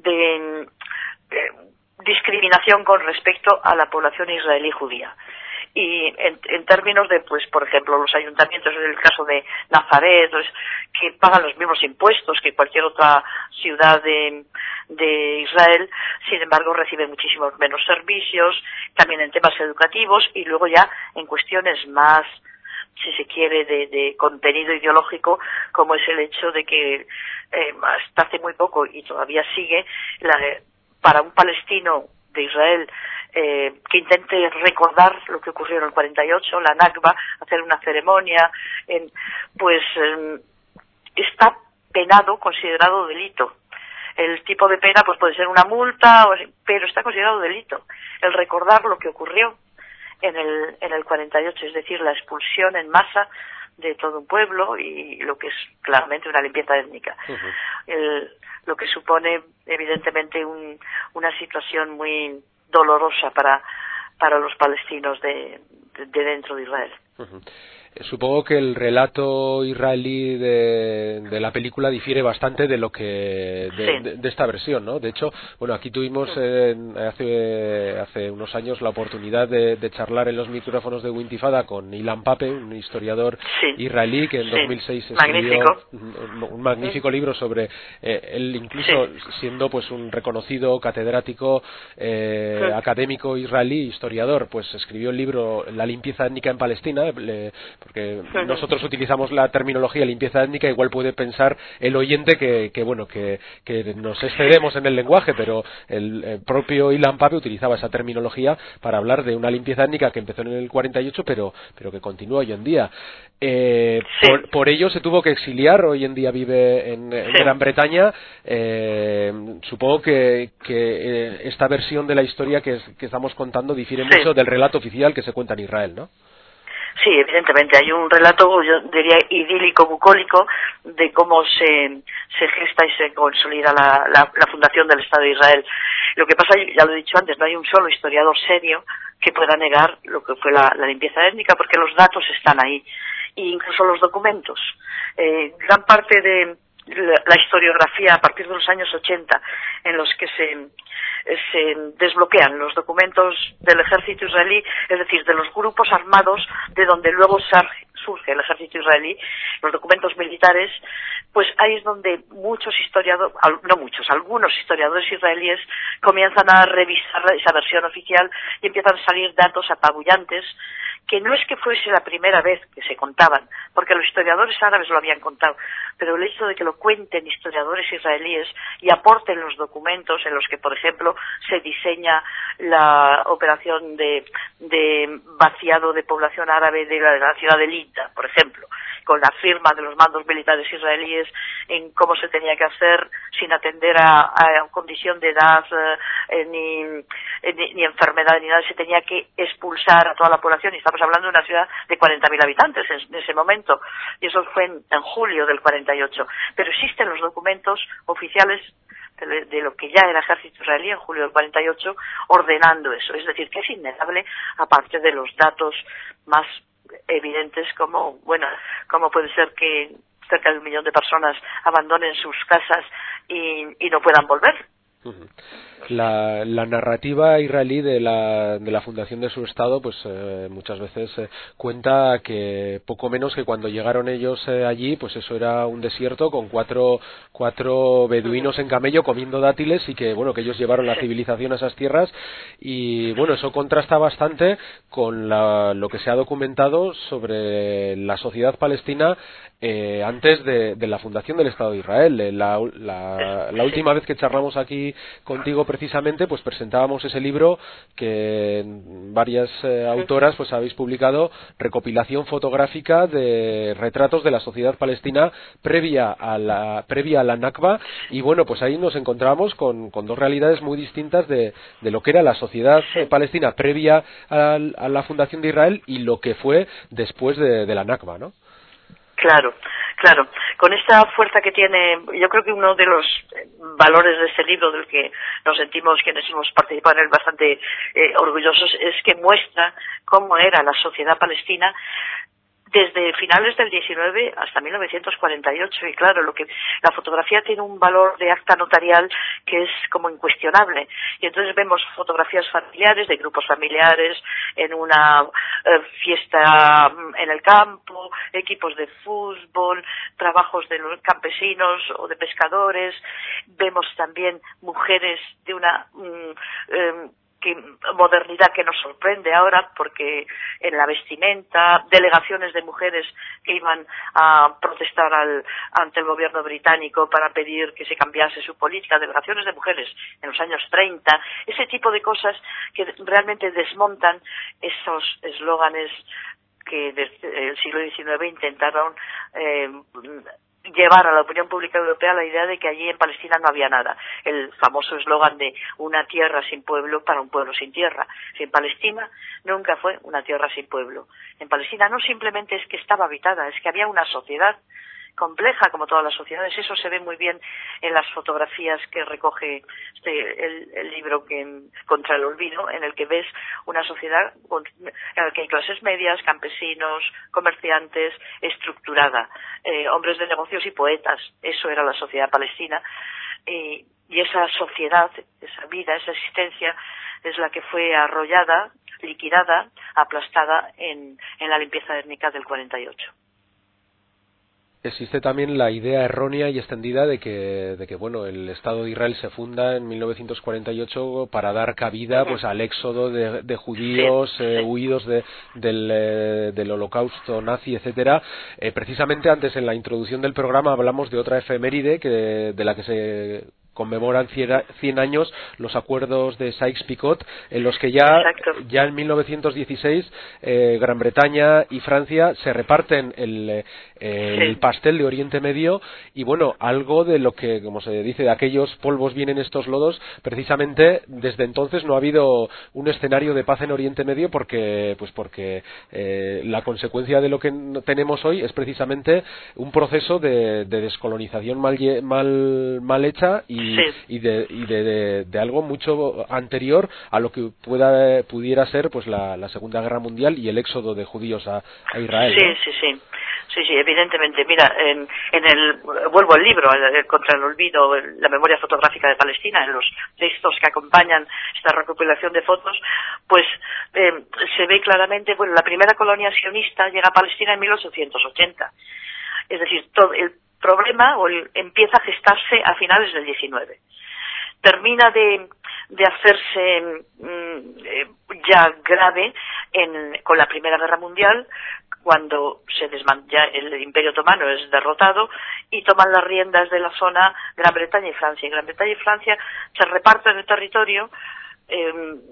de, de discriminación con respecto a la población israelí judía. y en, en términos de, pues, por ejemplo, los ayuntamientos, en el caso de Nazaret, pues, que pagan los mismos impuestos que cualquier otra ciudad de, de Israel, sin embargo reciben muchísimos menos servicios, también en temas educativos, y luego ya en cuestiones más, si se quiere, de, de contenido ideológico, como es el hecho de que eh, hasta hace muy poco, y todavía sigue, la, para un palestino de Israel eh, que intente recordar lo que ocurrió en el cuarenta y ocho, la Nakba, hacer una ceremonia, en, pues eh, está penado, considerado delito. El tipo de pena pues puede ser una multa, pero está considerado delito el recordar lo que ocurrió en el en el cuarenta y ocho, es decir, la expulsión en masa de todo un pueblo y lo que es claramente una limpieza étnica. Uh-huh. El, lo que supone evidentemente un, una situación muy dolorosa para para los palestinos de, de, de dentro de Israel. Uh-huh. Supongo que el relato israelí de, de la película difiere bastante de lo que de, sí. de, de esta versión, ¿no? De hecho, bueno, aquí tuvimos eh, hace hace unos años la oportunidad de, de charlar en los micrófonos de Wintifada con Ilan Pape, un historiador sí. israelí que en sí. dos mil seis escribió un, un magnífico sí. libro sobre eh, él incluso sí. siendo pues un reconocido catedrático eh, sí. académico israelí, historiador, pues escribió el libro La limpieza étnica en Palestina. Le, porque nosotros utilizamos la terminología limpieza étnica, igual puede pensar el oyente que, que bueno que, que nos excedemos en el lenguaje, pero el, el propio Ilan Pape utilizaba esa terminología para hablar de una limpieza étnica que empezó en el cuarenta y ocho, pero pero que continúa hoy en día. Eh, sí. por, por ello se tuvo que exiliar, hoy en día vive en, en sí. Gran Bretaña. Eh, supongo que, que eh, esta versión de la historia que, es, que estamos contando difiere sí. mucho del relato oficial que se cuenta en Israel, ¿no? Sí, evidentemente hay un relato, yo diría, idílico, bucólico, de cómo se, se gesta y se consolida la, la, la fundación del Estado de Israel. Lo que pasa, ya lo he dicho antes, no hay un solo historiador serio que pueda negar lo que fue la, la limpieza étnica, porque los datos están ahí, e incluso los documentos. Eh, gran parte de la, la historiografía a partir de los años ochenta, en los que se se desbloquean los documentos del ejército israelí, es decir, de los grupos armados de donde luego surge el ejército israelí, los documentos militares, pues ahí es donde muchos historiadores, no muchos, algunos historiadores israelíes comienzan a revisar esa versión oficial y empiezan a salir datos apabullantes que no es que fuese la primera vez que se contaban, porque los historiadores árabes lo habían contado, pero el hecho de que lo cuenten historiadores israelíes y aporten los documentos en los que, por ejemplo, se diseña la operación de, de vaciado de población árabe de la, de la ciudad de Lida, por ejemplo, con la firma de los mandos militares israelíes en cómo se tenía que hacer sin atender a, a condición de edad eh, ni, ni, ni enfermedad ni nada, se tenía que expulsar a toda la población, y estamos hablando de una ciudad de cuarenta mil habitantes en, en ese momento, y eso fue en, en julio del cuarenta y ocho, pero existen los documentos oficiales de, de lo que ya era ejército israelí en julio del cuarenta y ocho ordenando eso, es decir, que es innegable, aparte de los datos más evidentes como, bueno, como puede ser que cerca de un millón de personas abandonen sus casas y, y no puedan volver. La, la narrativa israelí de la, de la fundación de su estado, pues eh, muchas veces eh, cuenta que poco menos que cuando llegaron ellos eh, allí, pues eso era un desierto con cuatro cuatro beduinos en camello comiendo dátiles, y que bueno que ellos llevaron la civilización a esas tierras, y bueno eso contrasta bastante con la, lo que se ha documentado sobre la sociedad palestina eh, antes de, de la fundación del Estado de Israel. La, la, la última vez que charlamos aquí contigo precisamente, pues presentábamos ese libro que varias eh, autoras pues habéis publicado, recopilación fotográfica de retratos de la sociedad palestina previa a la previa a la Nakba, y bueno pues ahí nos encontramos con, con dos realidades muy distintas de, de lo que era la sociedad palestina previa a, a la fundación de Israel y lo que fue después de, de la Nakba, ¿no? Claro, claro. Con esta fuerza que tiene, yo creo que uno de los valores de este libro, del que nos sentimos quienes hemos participado en él bastante eh, orgullosos, es que muestra cómo era la sociedad palestina desde finales del diecinueve hasta mil novecientos cuarenta y ocho, y claro, lo que la fotografía tiene un valor de acta notarial que es como incuestionable. Y entonces vemos fotografías familiares, de grupos familiares, en una eh, fiesta en el campo, equipos de fútbol, trabajos de los campesinos o de pescadores. Vemos también mujeres de una mm, eh, que, modernidad que nos sorprende ahora, porque en la vestimenta, delegaciones de mujeres que iban a protestar al, ante el gobierno británico para pedir que se cambiase su política, delegaciones de mujeres en los años treinta, ese tipo de cosas que realmente desmontan esos eslóganes que desde el siglo diecinueve intentaron eh, llevar a la opinión pública europea la idea de que allí en Palestina no había nada. El famoso eslogan de una tierra sin pueblo para un pueblo sin tierra. Si en Palestina nunca fue una tierra sin pueblo. En Palestina no simplemente es que estaba habitada, es que había una sociedad compleja como todas las sociedades. Eso se ve muy bien en las fotografías que recoge este, el, el libro que Contra el olvido, en el que ves una sociedad en la que hay clases medias, campesinos, comerciantes, estructurada, eh, hombres de negocios y poetas. Eso era la sociedad palestina. Y, y esa sociedad, esa vida, esa existencia es la que fue arrollada, liquidada, aplastada en, en la limpieza étnica del cuarenta y ocho. Existe también la idea errónea y extendida de que, de que bueno, el Estado de Israel se funda en mil novecientos cuarenta y ocho para dar cabida pues al éxodo de, de judíos sí, eh, sí. huidos de, del, eh, del holocausto nazi, etcétera. Eh, precisamente antes en la introducción del programa hablamos de otra efeméride que, de la que se conmemoran cien años los acuerdos de Sykes-Picot, en los que ya, ya en mil novecientos dieciséis eh, Gran Bretaña y Francia se reparten el, el sí. pastel de Oriente Medio, y bueno, algo de lo que, como se dice, de aquellos polvos vienen estos lodos. Precisamente desde entonces no ha habido un escenario de paz en Oriente Medio, porque pues porque eh, la consecuencia de lo que tenemos hoy es precisamente un proceso de, de descolonización mal, mal, mal hecha y Y, sí. y, de, y de, de, de algo mucho anterior a lo que pueda pudiera ser pues la, la Segunda Guerra Mundial y el éxodo de judíos a, a Israel. Sí, ¿no? sí, sí. Sí, sí, evidentemente. Mira, en, en el, vuelvo al libro, el, Contra el olvido, la memoria fotográfica de Palestina, en los textos que acompañan esta recopilación de fotos, pues eh, se ve claramente, bueno, la primera colonia sionista llega a Palestina en mil ochocientos ochenta. Es decir, todo el problema o el, empieza a gestarse a finales del diecinueve. Termina de, de hacerse mm, eh, ya grave en, con la Primera Guerra Mundial, cuando se desman- ya el Imperio Otomano es derrotado y toman las riendas de la zona Gran Bretaña y Francia. Y Gran Bretaña y Francia se reparten el territorio eh,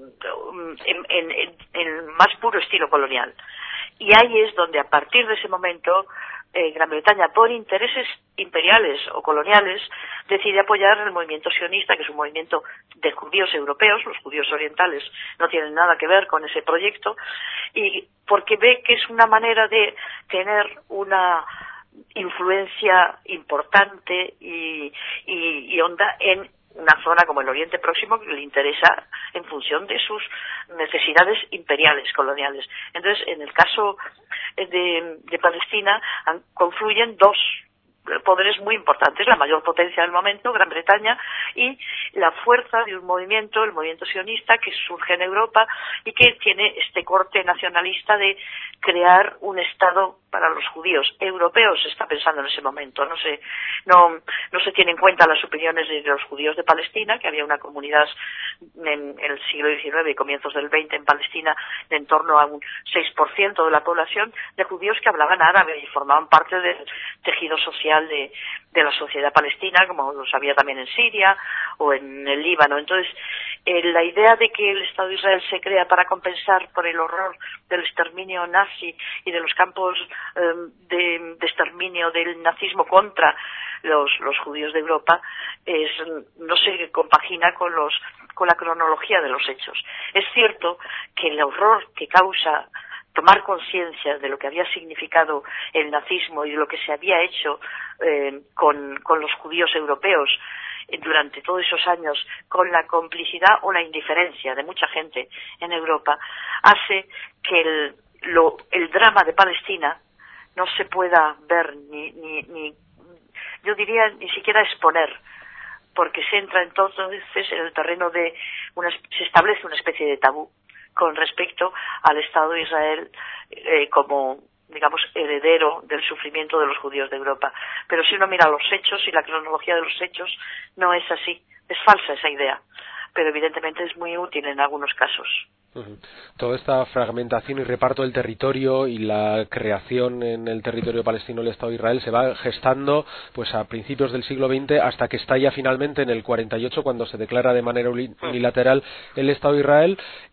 en, en, en, en el más puro estilo colonial. Y ahí es donde, a partir de ese momento, eh, Gran Bretaña, por intereses imperiales o coloniales, decide apoyar el movimiento sionista, que es un movimiento de judíos europeos. Los judíos orientales no tienen nada que ver con ese proyecto, y porque ve que es una manera de tener una influencia importante y, y, y honda en una zona como el Oriente Próximo, que le interesa en función de sus necesidades imperiales, coloniales. Entonces, en el caso de, de Palestina, confluyen dos poderes muy importantes: la mayor potencia del momento, Gran Bretaña, y la fuerza de un movimiento, el movimiento sionista, que surge en Europa y que tiene este corte nacionalista de crear un Estado para los judíos europeos. Se está pensando en ese momento, no se no no se tiene en cuenta las opiniones de los judíos de Palestina, que había una comunidad en, en el siglo diecinueve y comienzos del veinte en Palestina de en torno a un seis por ciento de la población de judíos que hablaban árabe y formaban parte del tejido social de, de la sociedad palestina, como los había también en Siria o en el Líbano. Entonces, eh, la idea de que el Estado de Israel se crea para compensar por el horror del exterminio nazi y de los campos eh, de, de exterminio del nazismo contra los, los judíos de Europa, es, no se compagina con los con la cronología de los hechos. Es cierto que el horror que causa tomar conciencia de lo que había significado el nazismo y de lo que se había hecho eh, con, con los judíos europeos durante todos esos años, con la complicidad o la indiferencia de mucha gente en Europa, hace que el, lo, el drama de Palestina no se pueda ver ni, ni, ni, yo diría, ni siquiera exponer, porque se entra entonces en el terreno de una, se establece una especie de tabú con respecto al Estado de Israel eh, como, digamos, heredero del sufrimiento de los judíos de Europa. Pero si uno mira los hechos y la cronología de los hechos, no es así, es falsa esa idea, pero evidentemente es muy útil en algunos casos. Uh-huh. Toda esta fragmentación y reparto del territorio y la creación en el territorio palestino del Estado de Israel se va gestando pues a principios del siglo veinte hasta que estalla finalmente en el cuarenta y ocho, cuando se declara de manera unilateral el Estado de Israel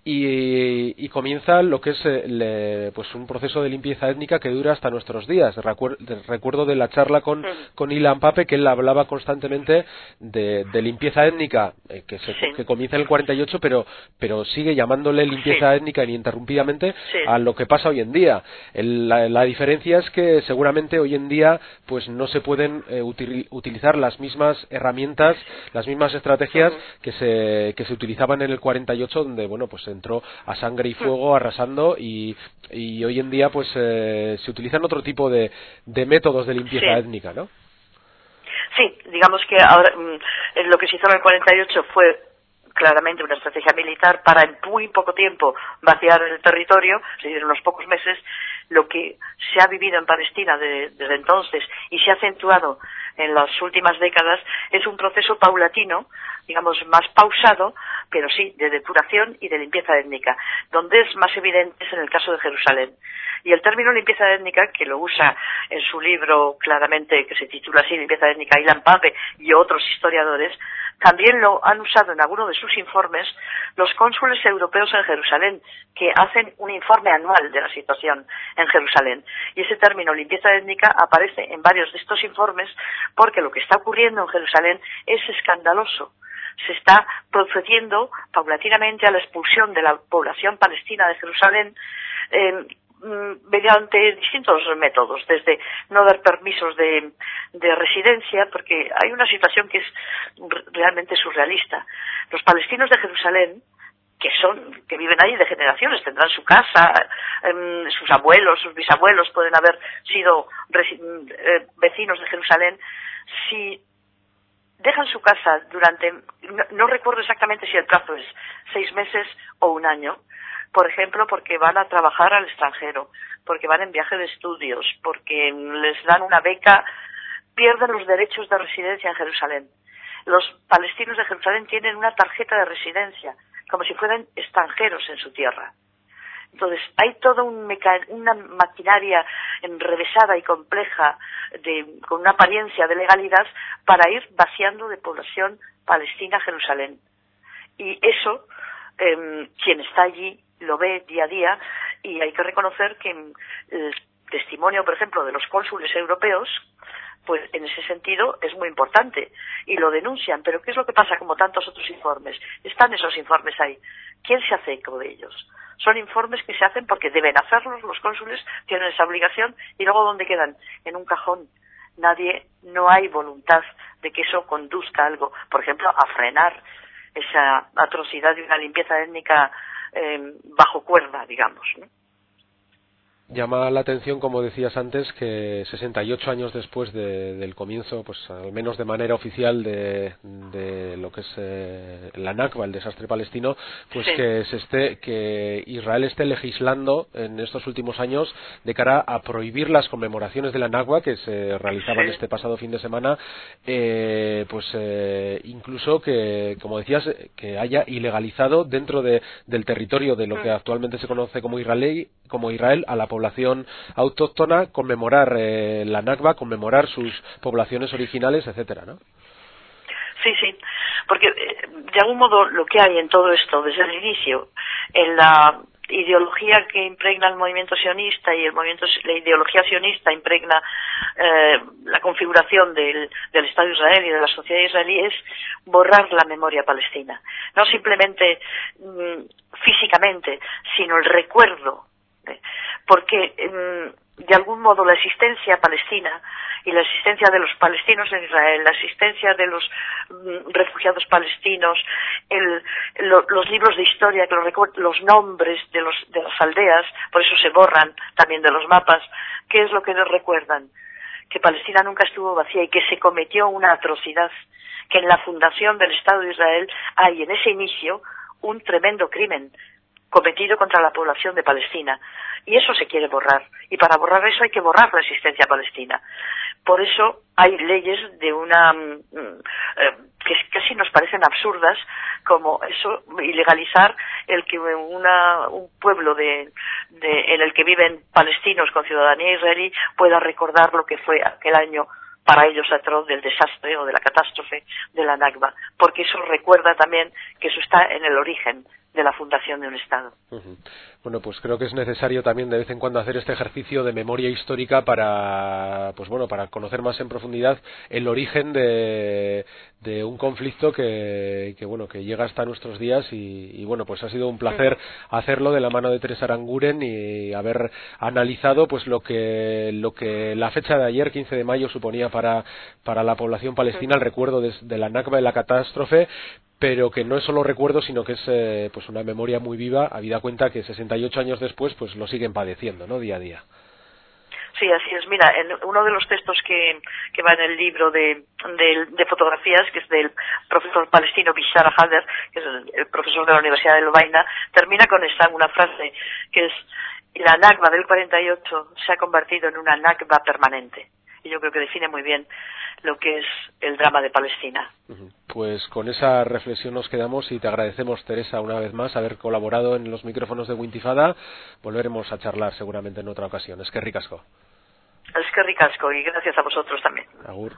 y, y comienza lo que es eh, le, pues un proceso de limpieza étnica que dura hasta nuestros días. Recuer, recuerdo de la charla con, con Ilan Pappé, que él hablaba constantemente de, de limpieza étnica eh, que, se, sí. que comienza en el cuarenta y ocho, pero, pero sigue llamándole limpieza sí. étnica ininterrumpidamente sí. a lo que pasa hoy en día. El, la, la diferencia es que seguramente hoy en día pues no se pueden eh, util, utilizar las mismas herramientas, las mismas estrategias uh-huh. que se que se utilizaban en el cuarenta y ocho, donde bueno pues entró a sangre y fuego uh-huh. arrasando, y, y hoy en día pues eh, se utilizan otro tipo de, de métodos de limpieza sí. étnica, ¿no? Sí, digamos que ahora mm, lo que se hizo en el cuarenta y ocho fue claramente una estrategia militar para en muy poco tiempo vaciar el territorio, es decir, en unos pocos meses. Lo que se ha vivido en Palestina de, desde entonces y se ha acentuado en las últimas décadas es un proceso paulatino, digamos más pausado, pero sí de depuración y de limpieza étnica, donde es más evidente es en el caso de Jerusalén. Y el término limpieza étnica, que lo usa en su libro claramente, que se titula así, Limpieza étnica, Ilan Pappé y otros historiadores, también lo han usado en alguno de sus informes los cónsules europeos en Jerusalén, que hacen un informe anual de la situación en Jerusalén. Y ese término, limpieza étnica, aparece en varios de estos informes porque lo que está ocurriendo en Jerusalén es escandaloso. Se está procediendo paulatinamente a la expulsión de la población palestina de Jerusalén eh, mediante distintos métodos, desde no dar permisos de, de residencia, porque hay una situación que es realmente surrealista. Los palestinos de Jerusalén, que son, que viven ahí de generaciones, tendrán su casa, eh, sus abuelos, sus bisabuelos pueden haber sido resi- eh, vecinos de Jerusalén. Si dejan su casa durante, no, no recuerdo exactamente si el plazo es seis meses o un año, por ejemplo, porque van a trabajar al extranjero, porque van en viaje de estudios, porque les dan una beca, pierden los derechos de residencia en Jerusalén. Los palestinos de Jerusalén tienen una tarjeta de residencia, como si fueran extranjeros en su tierra. Entonces, hay toda un meca- una maquinaria enrevesada y compleja, de, con una apariencia de legalidad, para ir vaciando de población palestina Jerusalén. Y eso, eh, quien está allí lo ve día a día, y hay que reconocer que el testimonio, por ejemplo, de los cónsules europeos, pues en ese sentido es muy importante, y lo denuncian. Pero ¿qué es lo que pasa? Como tantos otros informes, están esos informes ahí. ¿Quién se hace eco de ellos? Son informes que se hacen porque deben hacerlos, los cónsules tienen esa obligación, y luego ¿dónde quedan? En un cajón. Nadie, no hay voluntad de que eso conduzca a algo, por ejemplo, a frenar esa atrocidad de una limpieza étnica eh, bajo cuerda, digamos, ¿no? Llama la atención, como decías antes, que sesenta y ocho años después de, del comienzo, pues al menos de manera oficial, de, de lo que es eh, la Nakba, el desastre palestino, pues sí. que se esté, que Israel esté legislando en estos últimos años de cara a prohibir las conmemoraciones de la Nakba que se realizaban sí. este pasado fin de semana, eh, pues eh, incluso que, como decías, que haya ilegalizado dentro de, del territorio de lo que actualmente se conoce como Israel, como Israel a la población autóctona, conmemorar eh, la Nakba, conmemorar sus poblaciones originales, etcétera, ¿no? Sí, sí, porque eh, de algún modo lo que hay en todo esto desde el inicio, en la ideología que impregna el movimiento sionista, y el movimiento, la ideología sionista impregna eh, la configuración del, del Estado de Israel y de la sociedad israelí, es borrar la memoria palestina, no simplemente mm, físicamente, sino el recuerdo. Porque de algún modo la existencia palestina y la existencia de los palestinos en Israel, la existencia de los refugiados palestinos, el, lo, los libros de historia, que los, los nombres de, los, de las aldeas, por eso se borran también de los mapas, ¿qué es lo que nos recuerdan? Que Palestina nunca estuvo vacía y que se cometió una atrocidad que en la fundación del Estado de Israel hay en ese inicio un tremendo crimen cometido contra la población de Palestina, y eso se quiere borrar, y para borrar eso hay que borrar la existencia palestina. Por eso hay leyes de una eh, que casi nos parecen absurdas, como eso, ilegalizar el que una, un pueblo de, de, en el que viven palestinos con ciudadanía israelí pueda recordar lo que fue aquel año para ellos atroz del desastre o de la catástrofe de la Nakba, porque eso recuerda también que eso está en el origen de la fundación de un Estado. Uh-huh. Bueno, pues creo que es necesario también de vez en cuando hacer este ejercicio de memoria histórica para, pues bueno, para conocer más en profundidad el origen de, de un conflicto que, que bueno, que llega hasta nuestros días y, y bueno, pues ha sido un placer uh-huh. hacerlo de la mano de Teresa Aranguren y haber analizado pues lo que lo que la fecha de ayer, quince de mayo, suponía para para la población palestina, uh-huh. el recuerdo de, de la Nakba, de la catástrofe, pero que no es solo recuerdo, sino que es eh, pues una memoria muy viva, habida cuenta que sesenta y ocho años después pues lo siguen padeciendo, ¿no?, día a día. Sí, así es. Mira, en uno de los textos que, que va en el libro de, de, de fotografías, que es del profesor palestino Bishara Hader, que es el, el profesor de la Universidad de Lovaina, termina con esta una frase que es: la Nakba del cuarenta y ocho se ha convertido en una Nakba permanente. Y yo creo que define muy bien lo que es el drama de Palestina. Pues con esa reflexión nos quedamos y te agradecemos, Teresa, una vez más haber colaborado en los micrófonos de Wintifada. Volveremos a charlar seguramente en otra ocasión. Es que ricasco. Es que ricasco y gracias a vosotros también. Agur.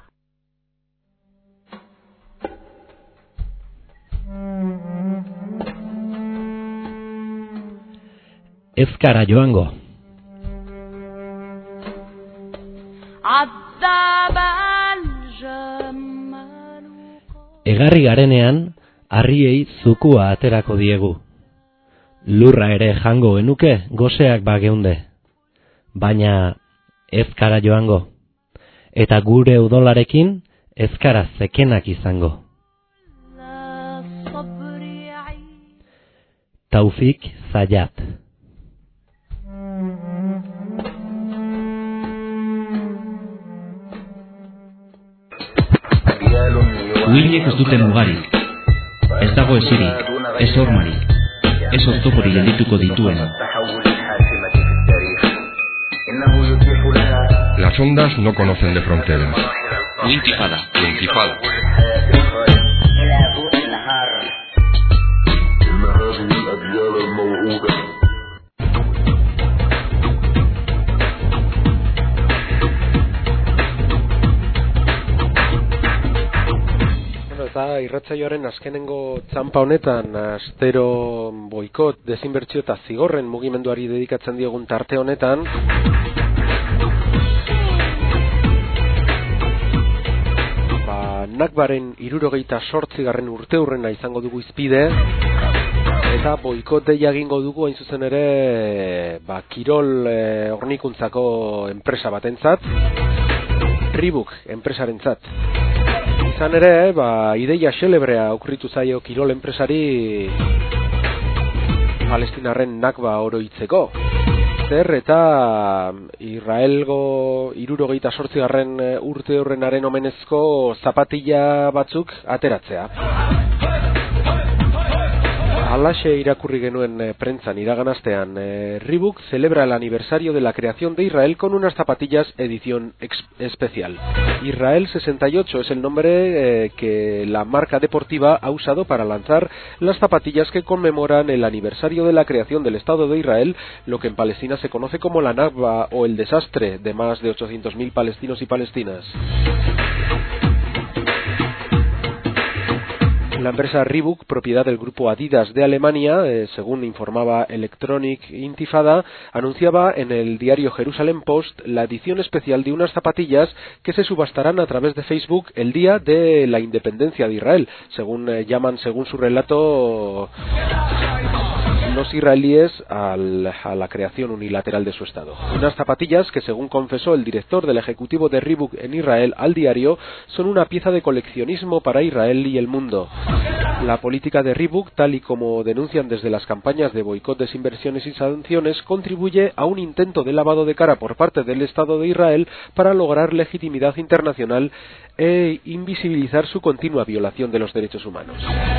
Ezkara joango. Egarri garenean, harriei zukua aterako diegu. Lurra ere jango genuke goseak bageunde. Baina ezkara joango. Eta gure udolarekin ezkara zekenak izango. Taufik Zayat. Uhinek ez dute mugarik, ez dago esirik, ez hormarik, ez oztopori geldituko dituen. Las ondas no conocen de fronteras. Wintifada. Wintifada. Eta irratsaioaren azkenengo txanpa honetan, astero boikot, desinbertsio eta zigorren mugimenduari dedikatzen diogun tarte honetan, ba, Nakbaren hirurogeita zortzigarren urteurrena izango dugu izpide, eta boikot deia egingo dugu hain zuzen ere ba, kirol e, hornikuntzako enpresa batentzat, Reebok enpresarentzat. Izan ere, ba, ideia xelebrea okurritu zaio kirol enpresari palestinarren Nakba oroitzeko. Zer eta Israelgo hirurogeita zortzigarren urte horrenaren omenezko zapatilla batzuk ateratzea. Alaxe irakurri genuen eh, prentzan iragan eh, Reebok celebra el aniversario de la creación de Israel con unas zapatillas edición especial. Israel sesenta y ocho es el nombre eh, que la marca deportiva ha usado para lanzar las zapatillas que conmemoran el aniversario de la creación del Estado de Israel, lo que en Palestina se conoce como la Nakba o el desastre de más de ochocientos mil palestinos y palestinas. La empresa Reebok, propiedad del grupo Adidas de Alemania, eh, según informaba Electronic Intifada, anunciaba en el diario Jerusalem Post la edición especial de unas zapatillas que se subastarán a través de Facebook el día de la independencia de Israel, según eh, llaman, según su relato, los israelíes al, a la creación unilateral de su Estado. Unas zapatillas que, según confesó el director del ejecutivo de Reebok en Israel al diario, son una pieza de coleccionismo para Israel y el mundo. La política de Reebok, tal y como denuncian desde las campañas de boicot, desinversiones y sanciones, contribuye a un intento de lavado de cara por parte del Estado de Israel para lograr legitimidad internacional e invisibilizar su continua violación de los derechos humanos.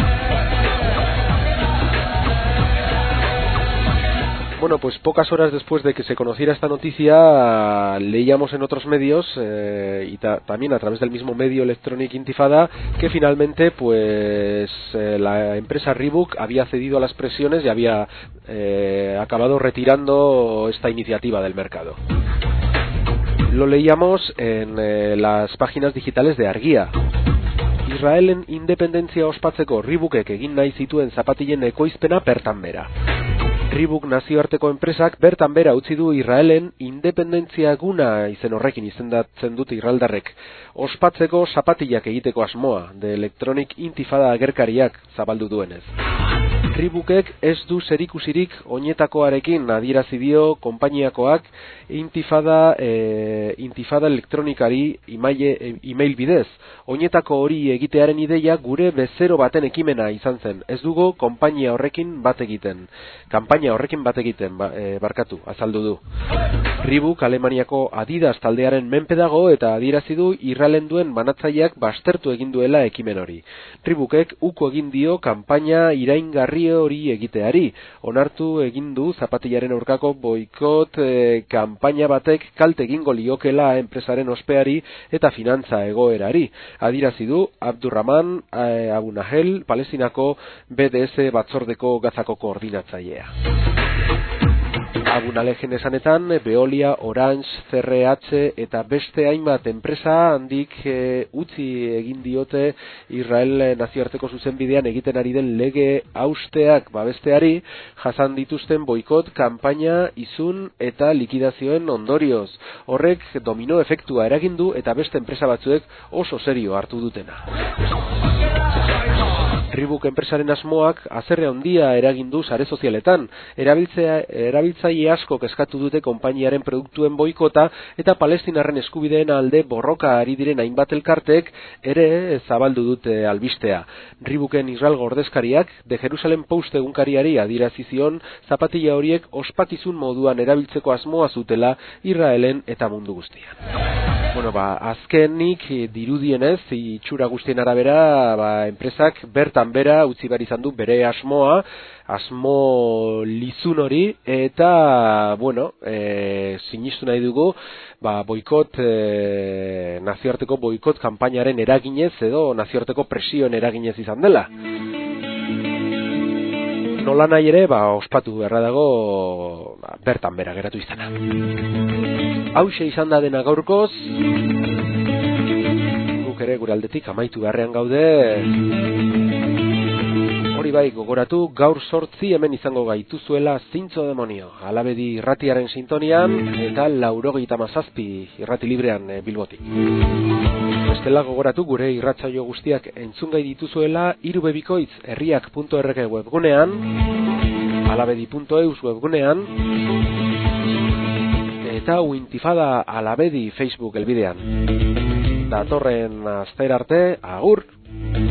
Bueno, pues pocas horas después de que se conociera esta noticia, leíamos en otros medios eh, y ta también a través del mismo medio Electronic Intifada que finalmente pues eh, la empresa Reebok había cedido a las presiones y había eh, acabado retirando esta iniciativa del mercado. Lo leíamos en eh, las páginas digitales de Argia. Israelen independentzia ospatzeko Reebokek egin nahi zituen zapatilen ekoizpena bertan bera. Reebok nazioarteko enpresak bertan bera utzi du Israelen independentzia eguna izen horrekin izendatzen dute irraldarrek. Ospatzeko zapatilak egiteko asmoa, de Electronic Intifada agerkariak zabaldu duenez. Reebokek ez du zerikusirik oinetakoarekin adierazi dio konpainiakoak Intifada e, Intifada elektronikari email bidez. Oinetako hori egitearen ideia gure bezero baten ekimena izan zen. Ez dugu konpainia horrekin bat egiten. Kanpaina horrekin bat egiten ba, e, barkatu, azaldu du. Reebok Alemaniako Adidas taldearen menpe dago eta adierazi du Israelen duen banatzaileak baztertu egin duela ekimen hori. Reebokek uko egin dio kanpaina iraingarri hori egiteari. Onartu egin du zapatilaren aurkako boikot e, kanpaina batek kalte egingo liokela enpresaren ospeari eta finantza egoerari. Adierazi du Abdurrahman e, Abu Nahel, Palestinako B D S batzordeko Gazako koordinatzailea. Abu Nahelen esanetan, Veolia, Orange, C R H eta beste hainbat enpresa handik e, utzi egin diote Israel nazioarteko zuzenbidean egiten ari den lege hausteak babesteari jasan dituzten boikot, kanpaina, izun eta likidazioen ondorioz. Horrek domino efektua eragin du eta beste enpresa batzuek oso serio hartu dutena. Reebok enpresaren asmoak haserre handia eragin du sare sozialetan. Erabiltzaile asko eskatu dute konpainiaren produktuen boikota eta palestinarren eskubideen alde borroka ari diren hainbat elkartek ere zabaldu dute albistea. Reeboken Israel ordezkariak de Jerusalem Post egunkariari adierazi zion zapatila horiek ospakizun moduan erabiltzeko asmoa zutela Israelen eta mundu guztian. Bueno, ba, azkenik dirudienez, itxura guztien arabera, ba, enpresak bertan bera utzi behar izan du bere asmoa, asmo lizun hori, eta, bueno, e, sinistu nahi dugu, ba, boikot, e, nazioarteko boikot kanpainaren eraginez edo nazioarteko presioen eraginez izan dela. Nola nahi ere, ba, ospatu beharra dago, ba, bertan bera geratu izana. Hauxe izan da dena gaurkoz, guk ere gure aldetik amaitu beharrean gaude. Hori bai, gogoratu, gaur sortzi hemen izango gaituzuela Zintzo Demonio, Alabedi irratiaren sintonian eta laurogeita hamazazpi irrati librean e, Bilbotik. Bestela gogoratu gure irratsaio guztiak entzungai dituzuela irubebikoitz herriak puntu org webgunean, alabedi puntu eus webgunean, eta Uintifada Alabedi Facebook elbidean. Datorren aster arte, agur!